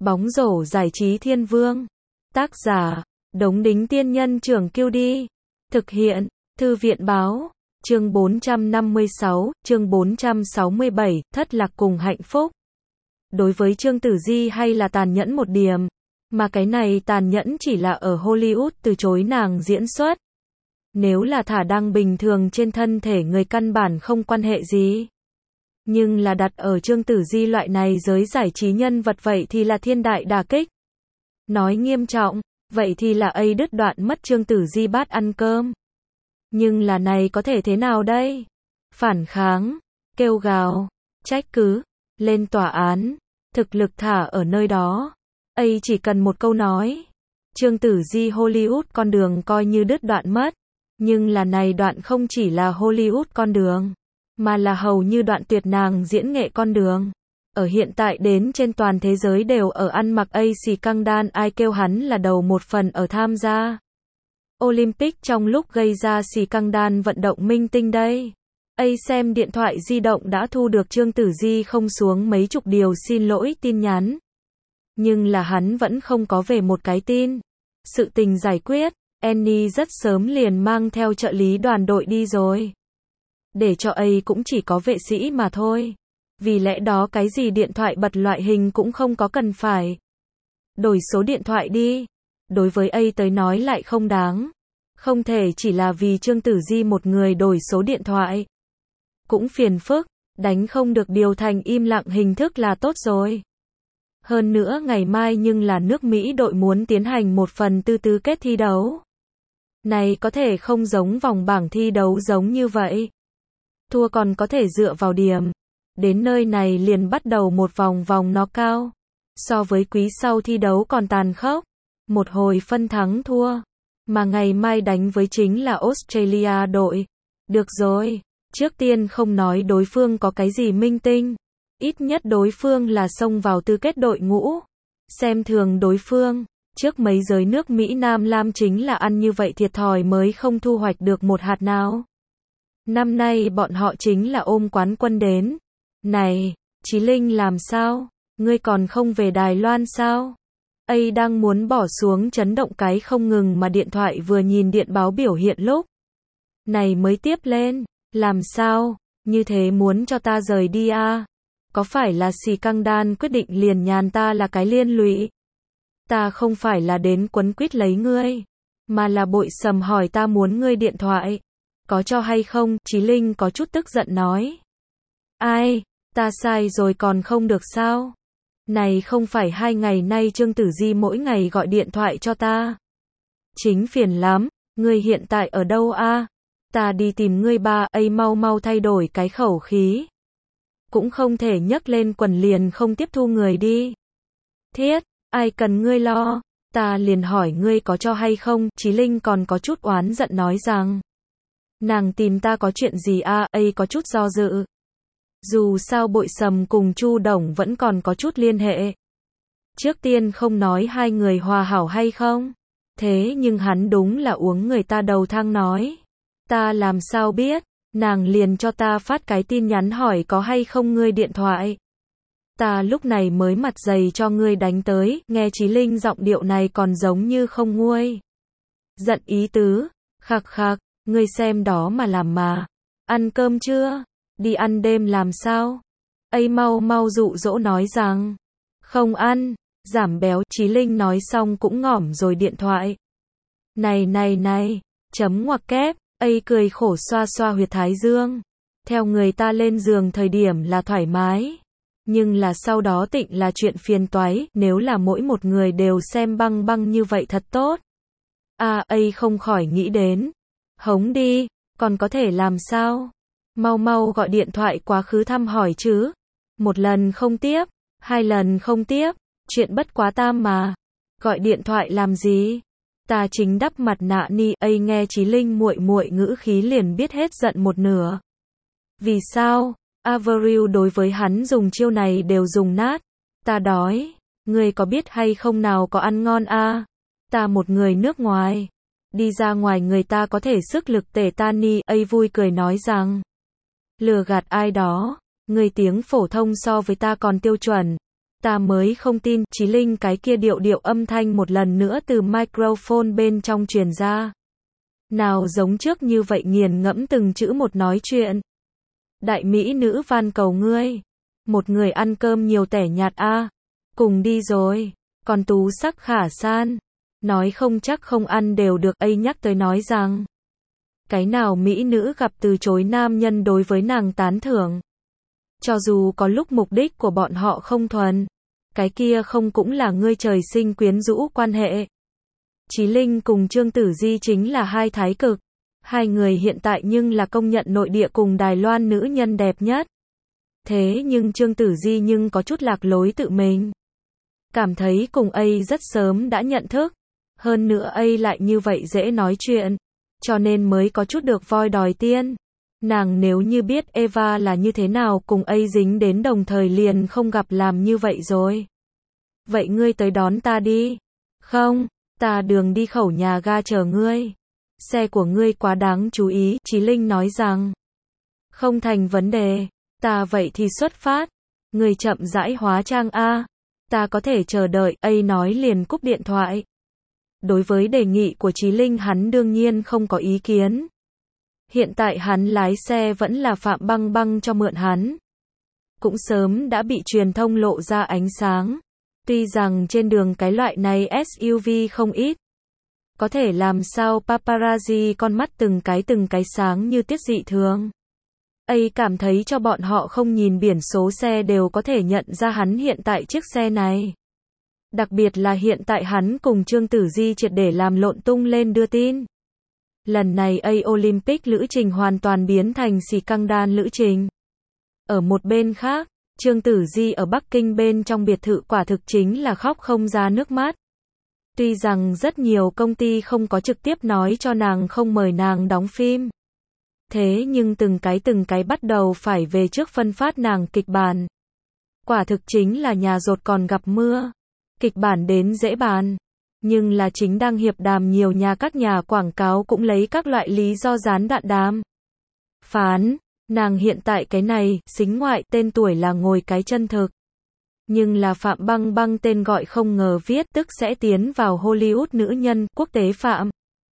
Bóng rổ giải trí thiên vương. Tác giả, Đống Đính Tiên Nhân Trưởng Kiêu Đi. Thực hiện, Thư viện Báo. Chương 456, chương 467, thất lạc cùng hạnh phúc. Đối với Trương Tử Di hay là tàn nhẫn một điểm, mà cái này tàn nhẫn chỉ là ở Hollywood từ chối nàng diễn xuất. Nếu là thả đăng bình thường trên thân thể người căn bản không quan hệ gì. Nhưng là đặt ở Trương Tử Di loại này giới giải trí nhân vật vậy thì là thiên đại đả kích. Nói nghiêm trọng, vậy thì là đứt đoạn mất Trương Tử Di bát ăn cơm. Nhưng là này có thể thế nào đây? Phản kháng, kêu gào, trách cứ, lên tòa án, thực lực thả ở nơi đó. Chỉ cần một câu nói. Trương Tử Di Hollywood con đường coi như đứt đoạn mất. Nhưng là này đoạn không chỉ là Hollywood con đường, mà là hầu như đoạn tuyệt nàng diễn nghệ con đường. Ở hiện tại đến trên toàn thế giới đều ở ăn mặc xì căng đan, ai kêu hắn là đầu một phần ở tham gia Olympic trong lúc gây ra xì căng đan vận động minh tinh đây. Xem điện thoại di động đã thu được Trương Tử Di không xuống mấy chục điều xin lỗi tin nhắn. Nhưng là hắn vẫn không có về một cái tin. Sự tình giải quyết, Annie rất sớm liền mang theo trợ lý đoàn đội đi rồi. Để cho cũng chỉ có vệ sĩ mà thôi. Vì lẽ đó cái gì điện thoại bật loại hình cũng không có cần phải. Đổi số điện thoại đi. Đối với tới nói lại không đáng. Không thể chỉ là vì Trương Tử Di một người đổi số điện thoại. Cũng phiền phức, đánh không được điều thành im lặng hình thức là tốt rồi. Hơn nữa ngày mai nhưng là nước Mỹ đội muốn tiến hành một phần tư tứ kết thi đấu. Này có thể không giống vòng bảng thi đấu giống như vậy. Thua còn có thể dựa vào điểm. Đến nơi này liền bắt đầu một vòng knockout. So với quý sau thi đấu còn tàn khốc. Một hồi phân thắng thua. Mà ngày mai đánh với chính là Australia đội. Được rồi, trước tiên không nói đối phương có cái gì minh tinh. Ít nhất đối phương là xông vào tư kết đội ngũ. Xem thường đối phương. Trước mấy giới nước Mỹ Nam Lam chính là ăn như vậy thiệt thòi mới không thu hoạch được một hạt nào. Năm nay bọn họ chính là ôm quán quân đến. Này, Chí Linh làm sao? Ngươi còn không về Đài Loan sao? Đang muốn bỏ xuống chấn động cái không ngừng mà điện thoại vừa nhìn điện báo biểu hiện lúc này mới tiếp lên. Làm sao? Như thế muốn cho ta rời đi à? Có phải là xì căng đan quyết định liền nhàn ta là cái liên lụy? Ta không phải là đến quấn quýt lấy ngươi, mà là bội sầm hỏi ta muốn ngươi điện thoại. Có cho hay không? Chí Linh có chút tức giận nói. Ai? Ta sai rồi còn không được sao? Này không phải 2 ngày nay Trương Tử Di mỗi ngày gọi điện thoại cho ta. Chính phiền lắm, ngươi hiện tại ở đâu a? Ta đi tìm ngươi ba. Mau mau thay đổi cái khẩu khí. Cũng không thể nhấc lên quần liền không tiếp thu người đi. Thiết, ai cần ngươi lo, ta liền hỏi ngươi có cho hay không. Chí Linh còn có chút oán giận nói rằng, nàng tìm ta có chuyện gì a? Có chút do dự. Dù sao bội sầm cùng Chu Đồng vẫn còn có chút liên hệ. Trước tiên không nói hai người hòa hảo hay không. Thế nhưng hắn đúng là uống người ta đầu thang nói. Ta làm sao biết, nàng liền cho ta phát cái tin nhắn hỏi có hay không ngươi điện thoại. Ta lúc này mới mặt dày cho ngươi đánh tới. Nghe Chí Linh giọng điệu này còn giống như không nguôi giận ý tứ. Khạc khạc, ngươi xem đó mà làm mà. Ăn cơm chưa? Đi ăn đêm làm sao? Mau mau dụ dỗ nói rằng, không ăn, giảm béo. Chí Linh nói xong cũng ngỏm rồi điện thoại. Này, chấm ngoặc kép. Cười khổ xoa xoa huyệt thái dương. Theo người ta lên giường thời điểm là thoải mái. Nhưng là sau đó tịnh là chuyện phiền toái. Nếu là mỗi một người đều xem băng băng như vậy thật tốt. Không khỏi nghĩ đến. Hống đi, còn có thể làm sao? Mau mau gọi điện thoại quá khứ thăm hỏi chứ. Một lần không tiếp, 2 lần không tiếp, chuyện bất quá tam mà. Gọi điện thoại làm gì? Ta chính đắp mặt nạ ni. Nghe Chí Linh muội muội ngữ khí liền biết hết giận một nửa. Vì sao? Avril đối với hắn dùng chiêu này đều dùng nát. Ta đói. Ngươi có biết hay không nào có ăn ngon a? Ta một người nước ngoài. Đi ra ngoài người ta có thể sức lực tể ta ni. Vui cười nói rằng, lừa gạt ai đó. Ngươi tiếng phổ thông so với ta còn tiêu chuẩn. Ta mới không tin, Chí Linh cái kia điệu điệu âm thanh một lần nữa từ microphone bên trong truyền ra. Nào giống trước như vậy nghiền ngẫm từng chữ một nói chuyện. Đại mỹ nữ van cầu ngươi. Một người ăn cơm nhiều tẻ nhạt a. Cùng đi rồi. Còn tú sắc khả san. Nói không chắc không ăn đều được, ấy nhắc tới nói rằng. Cái nào mỹ nữ gặp từ chối nam nhân đối với nàng tán thưởng. Cho dù có lúc mục đích của bọn họ không thuần. Cái kia không cũng là ngươi trời sinh quyến rũ quan hệ. Chí Linh cùng Trương Tử Di chính là hai thái cực. Hai người hiện tại nhưng là công nhận nội địa cùng Đài Loan nữ nhân đẹp nhất. Thế nhưng Trương Tử Di nhưng có chút lạc lối tự mình. Cảm thấy cùng ấy rất sớm đã nhận thức. Hơn nữa ấy lại như vậy dễ nói chuyện. Cho nên mới có chút được voi đòi tiên. Nàng nếu như biết Eva là như thế nào cùng ấy dính đến đồng thời liền không gặp làm như vậy rồi. Vậy ngươi tới đón ta đi. Không, ta đường đi khẩu nhà ga chờ ngươi. Xe của ngươi quá đáng chú ý, Chí Linh nói rằng. Không thành vấn đề, ta vậy thì xuất phát. Ngươi chậm rãi hóa trang a. Ta có thể chờ đợi, ấy nói liền cúp điện thoại. Đối với đề nghị của Chí Linh hắn đương nhiên không có ý kiến. Hiện tại hắn lái xe vẫn là Phạm Băng Băng cho mượn hắn. Cũng sớm đã bị truyền thông lộ ra ánh sáng. Tuy rằng trên đường cái loại này SUV không ít. Có thể làm sao paparazzi con mắt từng cái sáng như tiết dị thường. Ấy cảm thấy cho bọn họ không nhìn biển số xe đều có thể nhận ra hắn hiện tại chiếc xe này. Đặc biệt là hiện tại hắn cùng Trương Tử Di triệt để làm lộn tung lên đưa tin. Lần này Olympic lữ trình hoàn toàn biến thành xì căng đan lữ trình. Ở một bên khác, Trương Tử Di ở Bắc Kinh bên trong biệt thự quả thực chính là khóc không ra nước mắt. Tuy rằng rất nhiều công ty không có trực tiếp nói cho nàng không mời nàng đóng phim. Thế nhưng từng cái bắt đầu phải về trước phân phát nàng kịch bản. Quả thực chính là nhà dột còn gặp mưa. Kịch bản đến dễ bàn. Nhưng là chính đang hiệp đàm nhiều các nhà quảng cáo cũng lấy các loại lý do gián đạn đàm. Phán, nàng hiện tại cái này, xính ngoại, tên tuổi là ngồi cái chân thực. Nhưng là Phạm Băng Băng tên gọi không ngờ viết tức sẽ tiến vào Hollywood nữ nhân, quốc tế Phạm.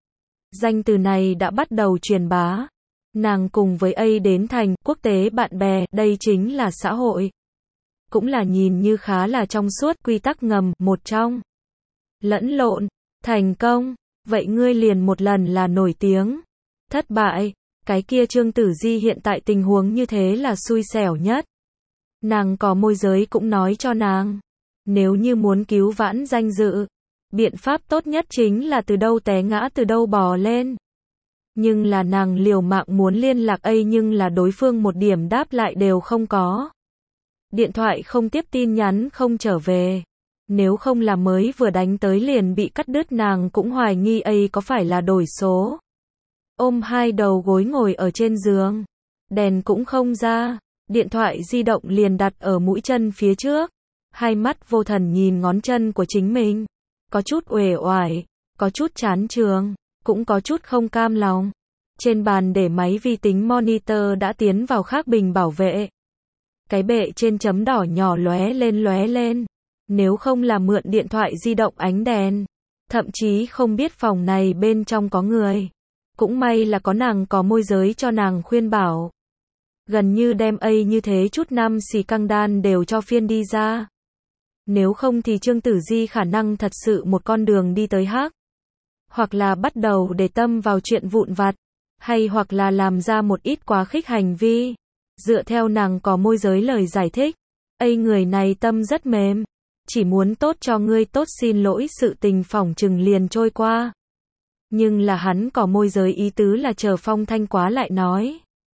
Danh từ này đã bắt đầu truyền bá. Nàng cùng với A đến thành, quốc tế bạn bè, đây chính là xã hội. Cũng là nhìn như khá là trong suốt, quy tắc ngầm, một trong. Lẫn lộn, thành công, vậy ngươi liền một lần là nổi tiếng. Thất bại, cái kia Trương Tử Di hiện tại tình huống như thế là xui xẻo nhất. Nàng có môi giới cũng nói cho nàng. Nếu như muốn cứu vãn danh dự, biện pháp tốt nhất chính là từ đâu té ngã từ đâu bò lên. Nhưng là nàng liều mạng muốn liên lạc A nhưng là đối phương một điểm đáp lại đều không có. Điện thoại không tiếp tin nhắn không trở về. Nếu không là mới vừa đánh tới liền bị cắt đứt nàng cũng hoài nghi A có phải là đổi số. Ôm hai đầu gối ngồi ở trên giường. Đèn cũng không ra. Điện thoại di động liền đặt ở mũi chân phía trước. Hai mắt vô thần nhìn ngón chân của chính mình. Có chút uể oải, có chút chán trường, cũng có chút không cam lòng. Trên bàn để máy vi tính monitor đã tiến vào khác bình bảo vệ. Cái bệ trên chấm đỏ nhỏ lóe lên. Nếu không là mượn điện thoại di động ánh đèn. Thậm chí không biết phòng này bên trong có người. Cũng may là có nàng có môi giới cho nàng khuyên bảo. Gần như đem A như thế chút năm xì căng đan đều cho phiên đi ra. Nếu không thì Trương Tử Di khả năng thật sự một con đường đi tới hắc. Hoặc là bắt đầu để tâm vào chuyện vụn vặt. Hay hoặc là làm ra một ít quá khích hành vi. Dựa theo nàng có môi giới lời giải thích. A người này tâm rất mềm. Chỉ muốn tốt cho ngươi tốt xin lỗi sự tình phỏng chừng liền trôi qua. Nhưng là hắn có môi giới ý tứ là chờ Phong Thanh quá lại nói.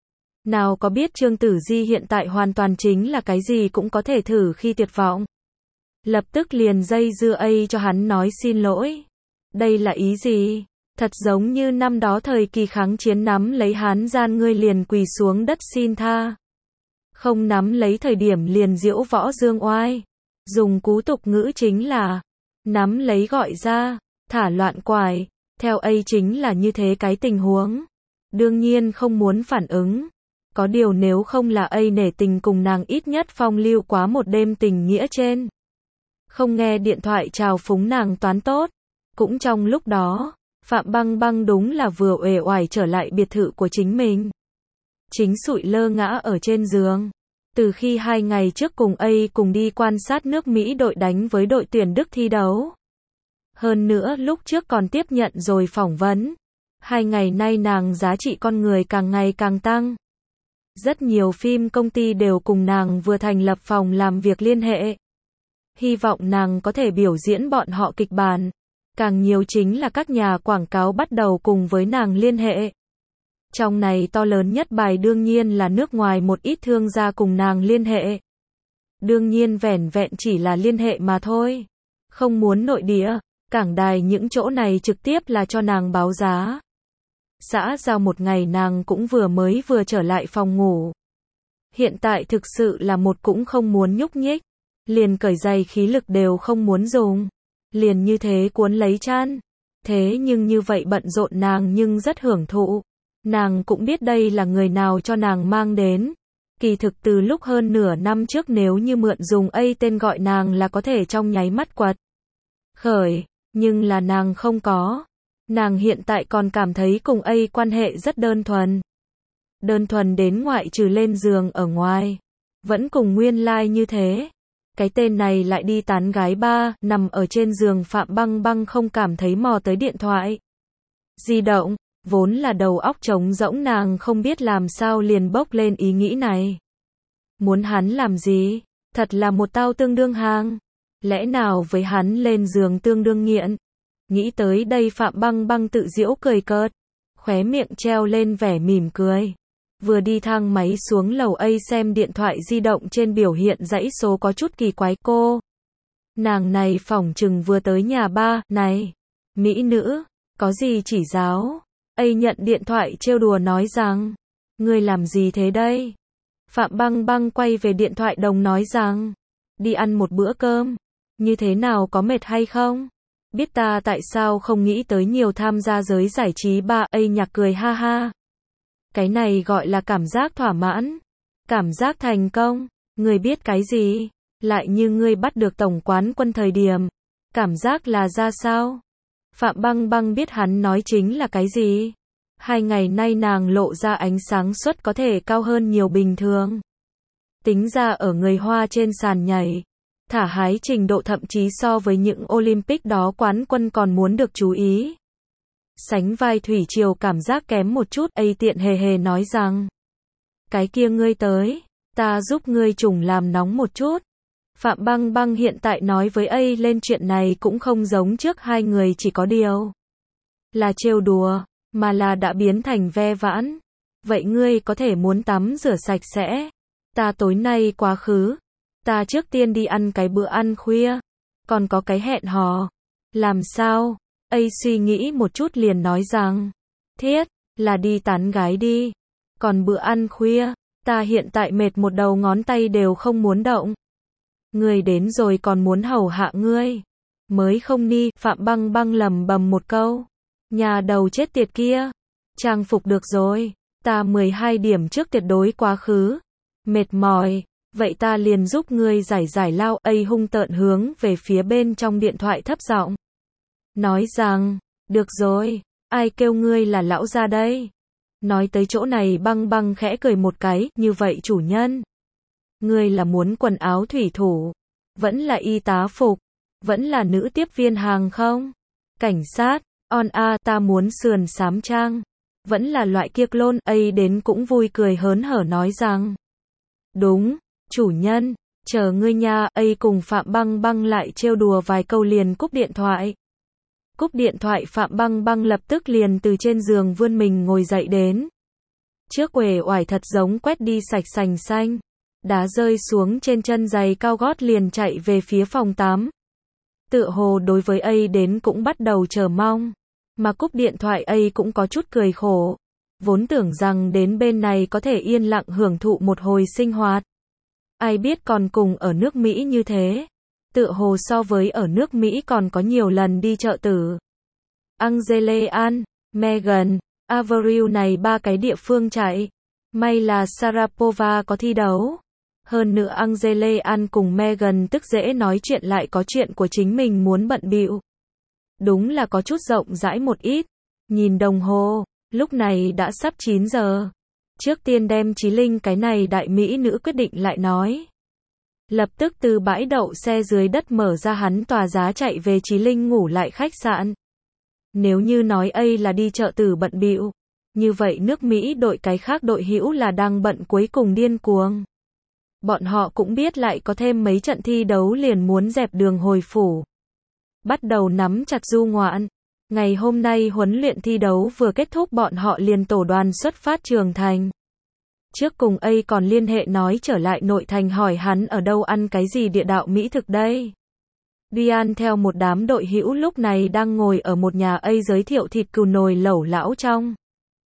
Nào có biết Trương Tử Di hiện tại hoàn toàn chính là cái gì cũng có thể thử khi tuyệt vọng. Lập tức liền dây dưa A cho hắn nói xin lỗi. Đây là ý gì? Thật giống như năm đó thời kỳ kháng chiến nắm lấy Hán gian ngươi liền quỳ xuống đất xin tha. Không nắm lấy thời điểm liền diễu võ dương oai. Dùng cú tục ngữ chính là nắm lấy gọi ra, thả loạn quải. Theo A chính là như thế cái tình huống. Đương nhiên không muốn phản ứng. Có điều nếu không là A nể tình cùng nàng ít nhất phong lưu quá một đêm tình nghĩa trên. không nghe điện thoại chào phúng nàng toán tốt. Cũng trong lúc đó, Phạm Băng Băng đúng là vừa uể oải trở lại biệt thự của chính mình. Chính sụi lơ ngã ở trên giường. Từ khi 2 ngày trước cùng cùng đi quan sát nước Mỹ đội đánh với đội tuyển Đức thi đấu. Hơn nữa lúc trước còn tiếp nhận rồi phỏng vấn. 2 ngày nay nàng giá trị con người càng ngày càng tăng. Rất nhiều phim công ty đều cùng nàng vừa thành lập phòng làm việc liên hệ. Hy vọng nàng có thể biểu diễn bọn họ kịch bản. Càng nhiều chính là các nhà quảng cáo bắt đầu cùng với nàng liên hệ. Trong này to lớn nhất bài đương nhiên là nước ngoài một ít thương gia cùng nàng liên hệ. Đương nhiên vẻn vẹn chỉ là liên hệ mà thôi. Không muốn nội địa, cảng đài những chỗ này trực tiếp là cho nàng báo giá. Xã giao một ngày nàng cũng vừa trở lại phòng ngủ. Hiện tại thực sự là một cũng không muốn nhúc nhích. Liền cởi giày khí lực đều không muốn dùng. Liền như thế cuốn lấy chăn. Thế nhưng như vậy bận rộn nàng nhưng rất hưởng thụ. Nàng cũng biết đây là người nào cho nàng mang đến. Kỳ thực từ lúc hơn nửa năm trước nếu như mượn dùng tên gọi nàng là có thể trong nháy mắt quật khởi. Nhưng là nàng không có. Nàng hiện tại còn cảm thấy cùng quan hệ rất đơn thuần. Đơn thuần đến ngoại trừ lên giường ở ngoài. Vẫn cùng nguyên lai như thế. Cái tên này lại đi tán gái ba, nằm ở trên giường Phạm Băng Băng không cảm thấy mò tới điện thoại di động, vốn là đầu óc trống rỗng nàng không biết làm sao liền bốc lên ý nghĩ này. Muốn hắn làm gì? Thật là một tao tương đương hàng. Lẽ nào với hắn lên giường tương đương nghiện? Nghĩ tới đây Phạm Băng Băng tự giễu cười cợt, khóe miệng treo lên vẻ mỉm cười. Vừa đi thang máy xuống lầu xem điện thoại di động trên biểu hiện dãy số có chút kỳ quái cô. Nàng này phỏng chừng vừa tới nhà ba, này, mỹ nữ, có gì chỉ giáo. Nhận điện thoại trêu đùa nói rằng, ngươi làm gì thế đây? Phạm Băng Băng quay về điện thoại đồng nói rằng, đi ăn một bữa cơm, như thế nào có mệt hay không? Biết ta tại sao không nghĩ tới nhiều tham gia giới giải trí ba, nhạc cười ha ha. Cái này gọi là cảm giác thỏa mãn, cảm giác thành công. Ngươi biết cái gì? Lại như ngươi bắt được tổng quán quân thời điểm, cảm giác là ra sao? Phạm Băng Băng biết hắn nói chính là cái gì. 2 ngày nay nàng lộ ra ánh sáng suất có thể cao hơn nhiều bình thường. Tính ra ở người Hoa trên sàn nhảy, thả hái trình độ thậm chí so với những Olympic đó quán quân còn muốn được chú ý. Sánh vai thủy triều cảm giác kém một chút, tiện hề hề nói rằng, cái kia ngươi tới, ta giúp ngươi trùng làm nóng một chút. Phạm Băng Băng hiện tại nói với lên chuyện này cũng không giống trước hai người chỉ có điều là trêu đùa, mà là đã biến thành ve vãn. Vậy ngươi có thể muốn tắm rửa sạch sẽ. Ta tối nay quá khứ. Ta trước tiên đi ăn cái bữa ăn khuya. Còn có cái hẹn hò. Làm sao? Suy nghĩ một chút liền nói rằng, thiết, là đi tán gái đi. Còn bữa ăn khuya, ta hiện tại mệt một đầu ngón tay đều không muốn động. Ngươi đến rồi còn muốn hầu hạ ngươi. Mới không đi, Phạm Băng Băng lầm bầm một câu. Nhà đầu chết tiệt kia. Trang phục được rồi. Ta 12 điểm trước tuyệt đối quá khứ. Mệt mỏi. Vậy ta liền giúp ngươi giải lao. Hung tợn hướng về phía bên trong điện thoại thấp giọng. Nói rằng, được rồi. Ai kêu ngươi là lão gia đây? Nói tới chỗ này Băng Băng khẽ cười một cái. Như vậy chủ nhân. Ngươi là muốn quần áo thủy thủ. Vẫn là y tá phục. Vẫn là nữ tiếp viên hàng không? Cảnh sát. Ta muốn sườn xám trang. Vẫn là loại kia clone. Đến cũng vui cười hớn hở nói rằng. Đúng, chủ nhân, chờ ngươi nha. Cùng Phạm Băng Băng lại trêu đùa vài câu liền cúp điện thoại. Cúp điện thoại Phạm Băng Băng lập tức liền từ trên giường vươn mình ngồi dậy đến. Trước uể oải thật giống quét đi sạch sành xanh. Đá rơi xuống trên chân giày cao gót liền chạy về phía phòng tắm. Tựa hồ đối với đến cũng bắt đầu chờ mong. Mà cúp điện thoại cũng có chút cười khổ. Vốn tưởng rằng đến bên này có thể yên lặng hưởng thụ một hồi sinh hoạt. Ai biết còn cùng ở nước Mỹ như thế. Tựa hồ so với ở nước Mỹ còn có nhiều lần đi chợ tử. Angelia, Megan, Avril này 3 cái địa phương chạy. May là Sharapova có thi đấu. Hơn nữa Angela cùng Meghan tức dễ nói chuyện lại có chuyện của chính mình muốn bận bịu. Đúng là có chút rộng rãi một ít. Nhìn đồng hồ, lúc này đã sắp 9 giờ. Trước tiên đem Chí Linh cái này đại mỹ nữ quyết định lại nói. Lập tức từ bãi đậu xe dưới đất mở ra hắn tòa giá chạy về Chí Linh ngủ lại khách sạn. Nếu như nói ấy là đi chợ tử bận bịu, như vậy nước Mỹ đội cái khác đội hữu là đang bận cuối cùng điên cuồng. Bọn họ cũng biết lại có thêm mấy trận thi đấu liền muốn dẹp đường hồi phủ. Bắt đầu nắm chặt du ngoạn. Ngày hôm nay huấn luyện thi đấu vừa kết thúc bọn họ liền tổ đoàn xuất phát trường thành. Trước cùng ấy còn liên hệ nói trở lại nội thành hỏi hắn ở đâu ăn cái gì địa đạo mỹ thực đây. Diane theo một đám đội hữu lúc này đang ngồi ở một nhà ấy giới thiệu thịt cừu nồi lẩu lão trong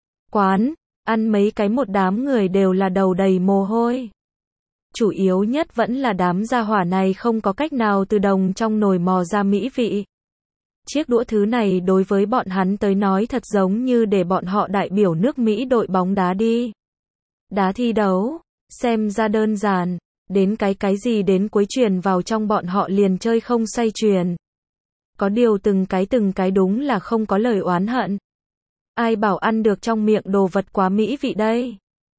quán, ăn mấy cái một đám người đều là đầu đầy mồ hôi. Chủ yếu nhất vẫn là đám gia hỏa này không có cách nào từ đồng trong nồi mò ra mỹ vị. Chiếc đũa thứ này đối với bọn hắn tới nói thật giống như để bọn họ đại biểu nước Mỹ đội bóng đá đi. Đá thi đấu, xem ra đơn giản, đến cái gì đến cuối truyền vào trong bọn họ liền chơi không say truyền. Có điều từng cái đúng là không có lời oán hận. Ai bảo ăn được trong miệng đồ vật quá mỹ vị đây.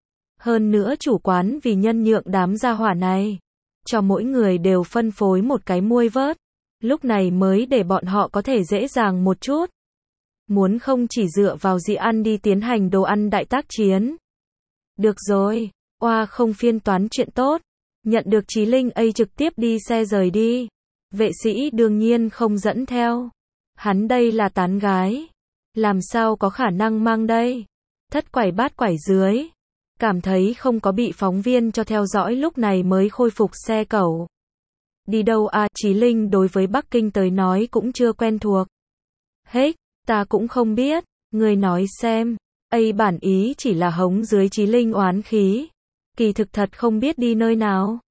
Hơn nữa chủ quán vì nhân nhượng đám gia hỏa này, cho mỗi người đều phân phối một cái muôi vớt. Lúc này mới để bọn họ có thể dễ dàng một chút. Muốn không chỉ dựa vào dị ăn đi tiến hành đồ ăn đại tác chiến. Được rồi, oa không phiên toán chuyện tốt. Nhận được Chí Linh ấy trực tiếp đi xe rời đi. Vệ sĩ đương nhiên không dẫn theo. Hắn đây là tán gái. Làm sao có khả năng mang đây? Thất quải bát quải dưới. Cảm thấy không có bị phóng viên cho theo dõi lúc này mới khôi phục xe cẩu. Đi đâu à? Chí Linh đối với Bắc Kinh tới nói cũng chưa quen thuộc. Hết, ta cũng không biết, người nói xem. Ấy bản ý chỉ là hống dưới Chí Linh oán khí. Kỳ thực thật không biết đi nơi nào.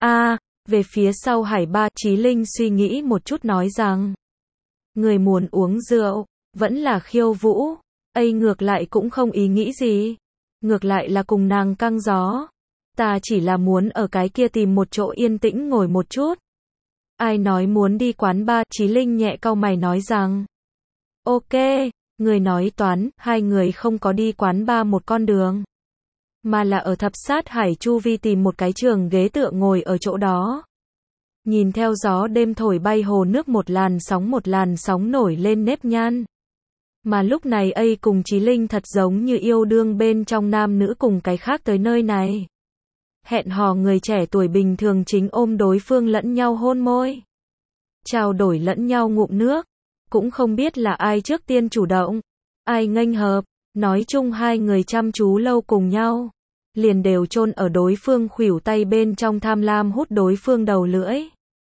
Về phía sau Hải Ba, Chí Linh suy nghĩ một chút nói rằng. Người muốn uống rượu, vẫn là khiêu vũ. Ấy ngược lại cũng không ý nghĩ gì. Ngược lại là cùng nàng căng gió. Ta chỉ là muốn ở cái kia tìm một chỗ yên tĩnh ngồi một chút. Ai nói muốn đi quán bar, Chí Linh nhẹ cau mày nói rằng. Ok, người nói toán, hai người không có đi quán bar một con đường. Mà là ở thập sát hải chu vi tìm một cái trường ghế tựa ngồi ở chỗ đó. Nhìn theo gió đêm thổi bay hồ nước một làn sóng nổi lên nếp nhăn. Mà lúc này ấy cùng Chí Linh thật giống như yêu đương bên trong nam nữ cùng cái khác tới nơi này. Hẹn hò người trẻ tuổi bình thường chính ôm đối phương lẫn nhau hôn môi. Trao đổi lẫn nhau ngụm nước. Cũng không biết là ai trước tiên chủ động. Ai nghênh hợp. Nói chung hai người chăm chú lâu cùng nhau. Liền đều chôn ở đối phương khuỷu tay bên trong tham lam hút đối phương đầu lưỡi.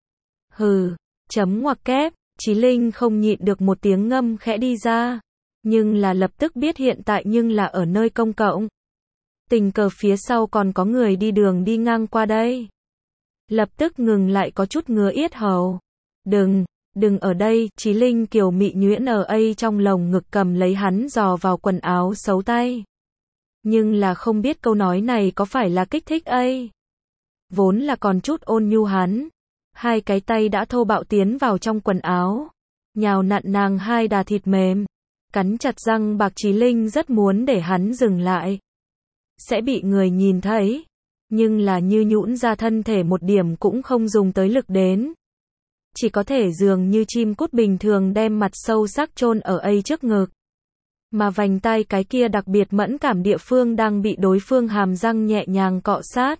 Hừ, chấm ngoặc kép. Chí Linh không nhịn được một tiếng ngâm khẽ đi ra. Nhưng là lập tức biết hiện tại nhưng là ở nơi công cộng. Tình cờ phía sau còn có người đi đường đi ngang qua đây. Lập tức ngừng lại có chút ngứa yết hầu. Đừng ở đây, Chí Linh kiều mị nhuyễn ở ấy trong lồng ngực cầm lấy hắn dò vào quần áo xấu tay. Nhưng là không biết câu nói này có phải là kích thích ấy. Vốn là còn chút ôn nhu hắn. Hai cái tay đã thô bạo tiến vào trong quần áo. Nhào nặn nàng hai đà thịt mềm. Cắn chặt răng bạc, Chí Linh rất muốn để hắn dừng lại. Sẽ bị người nhìn thấy. Nhưng là như nhũn ra thân thể một điểm cũng không dùng tới lực đến. Chỉ có thể dường như chim cút bình thường đem mặt sâu sắc chôn ở ấy trước ngực. Mà vành tai cái kia đặc biệt mẫn cảm địa phương đang bị đối phương hàm răng nhẹ nhàng cọ sát.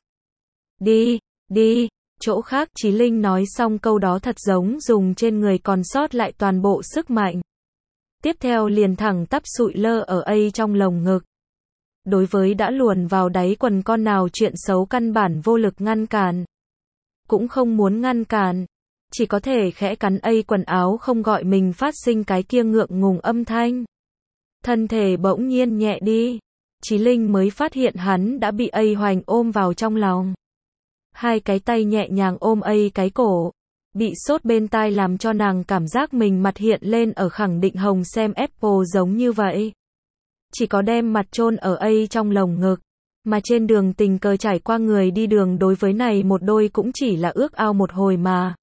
Đi, chỗ khác. Chí Linh nói xong câu đó thật giống dùng trên người còn sót lại toàn bộ sức mạnh. Tiếp theo liền thẳng tắp sụi lơ ở ấy trong lồng ngực. Đối với đã luồn vào đáy quần con nào chuyện xấu căn bản vô lực ngăn cản. Cũng không muốn ngăn cản. Chỉ có thể khẽ cắn ấy quần áo không gọi mình phát sinh cái kia ngượng ngùng âm thanh. Thân thể bỗng nhiên nhẹ đi. Chí Linh mới phát hiện hắn đã bị ấy hoành ôm vào trong lòng. Hai cái tay nhẹ nhàng ôm ấy cái cổ. Bị sốt bên tai làm cho nàng cảm giác mình mặt hiện lên ở khẳng định hồng xem Apple giống như vậy. Chỉ có đem mặt chôn ở ấy trong lồng ngực. Mà trên đường tình cờ trải qua người đi đường đối với này một đôi cũng chỉ là ước ao một hồi mà.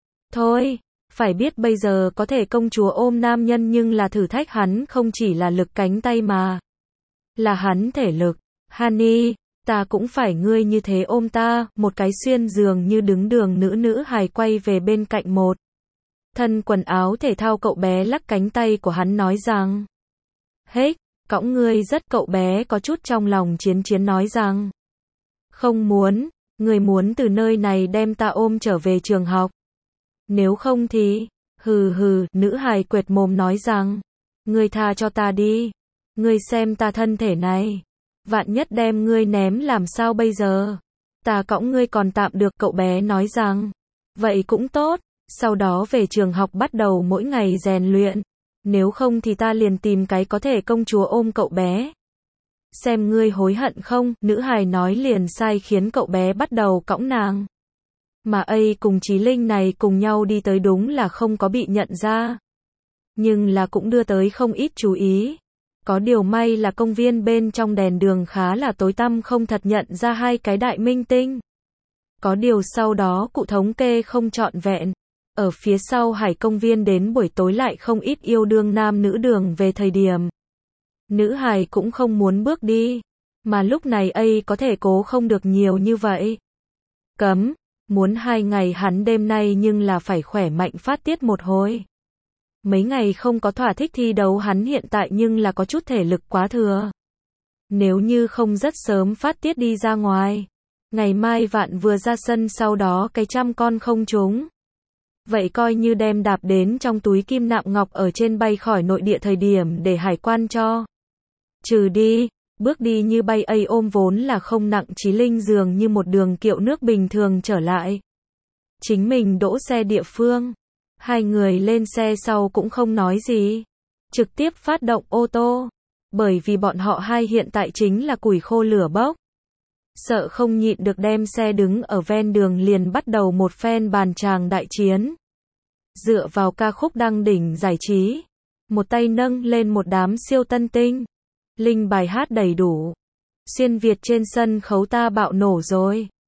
Thôi, phải biết bây giờ có thể công chúa ôm nam nhân nhưng là thử thách hắn không chỉ là lực cánh tay mà. Là hắn thể lực. Honey, ta cũng phải ngươi như thế ôm ta, một cái xuyên giường như đứng đường nữ hài quay về bên cạnh một. Thân quần áo thể thao cậu bé lắc cánh tay của hắn nói rằng. Hết, cõng ngươi rất cậu bé có chút trong lòng chiến nói rằng. Không muốn, người muốn từ nơi này đem ta ôm trở về trường học. Nếu không thì, hừ, nữ hài quệt mồm nói rằng. Ngươi tha cho ta đi. Ngươi xem ta thân thể này. Vạn nhất đem ngươi ném làm sao bây giờ? Ta cõng ngươi còn tạm được cậu bé nói rằng. Vậy cũng tốt, sau đó về trường học bắt đầu mỗi ngày rèn luyện. Nếu không thì ta liền tìm cái có thể công chúa ôm cậu bé. Xem ngươi hối hận không? Nữ hài nói liền sai khiến cậu bé bắt đầu cõng nàng. Mà A cùng Chí Linh này cùng nhau đi tới đúng là không có bị nhận ra. Nhưng là cũng đưa tới không ít chú ý. Có điều may là công viên bên trong đèn đường khá là tối tăm không thật nhận ra hai cái đại minh tinh. Có điều sau đó cụ thống kê không trọn vẹn. Ở phía sau hải công viên đến buổi tối lại không ít yêu đương nam nữ đường về thời điểm. Nữ hài cũng không muốn bước đi. Mà lúc này A có thể cố không được nhiều như vậy. Cấm, muốn 2 ngày hắn đêm nay nhưng là phải khỏe mạnh phát tiết một hồi. Mấy ngày không có thỏa thích thi đấu hắn hiện tại nhưng là có chút thể lực quá thừa. Nếu như không rất sớm phát tiết đi ra ngoài. Ngày mai vạn vừa ra sân sau đó cái 100 con không trúng. Vậy coi như đem đạp đến trong túi kim nạm ngọc ở trên bay khỏi nội địa thời điểm để hải quan cho. Trừ đi, bước đi như bay A ôm vốn là không nặng Chí Linh dường như một đường kiệu nước bình thường trở lại. Chính mình đỗ xe địa phương. Hai người lên xe sau cũng không nói gì. Trực tiếp phát động ô tô. Bởi vì bọn họ hai hiện tại chính là củi khô lửa bốc. Sợ không nhịn được đem xe đứng ở ven đường liền bắt đầu một phen bàn tràng đại chiến. Dựa vào ca khúc đăng đỉnh giải trí. Một tay nâng lên một đám siêu tân tinh. Linh bài hát đầy đủ. Xuyên Việt trên sân khấu ta bạo nổ rồi.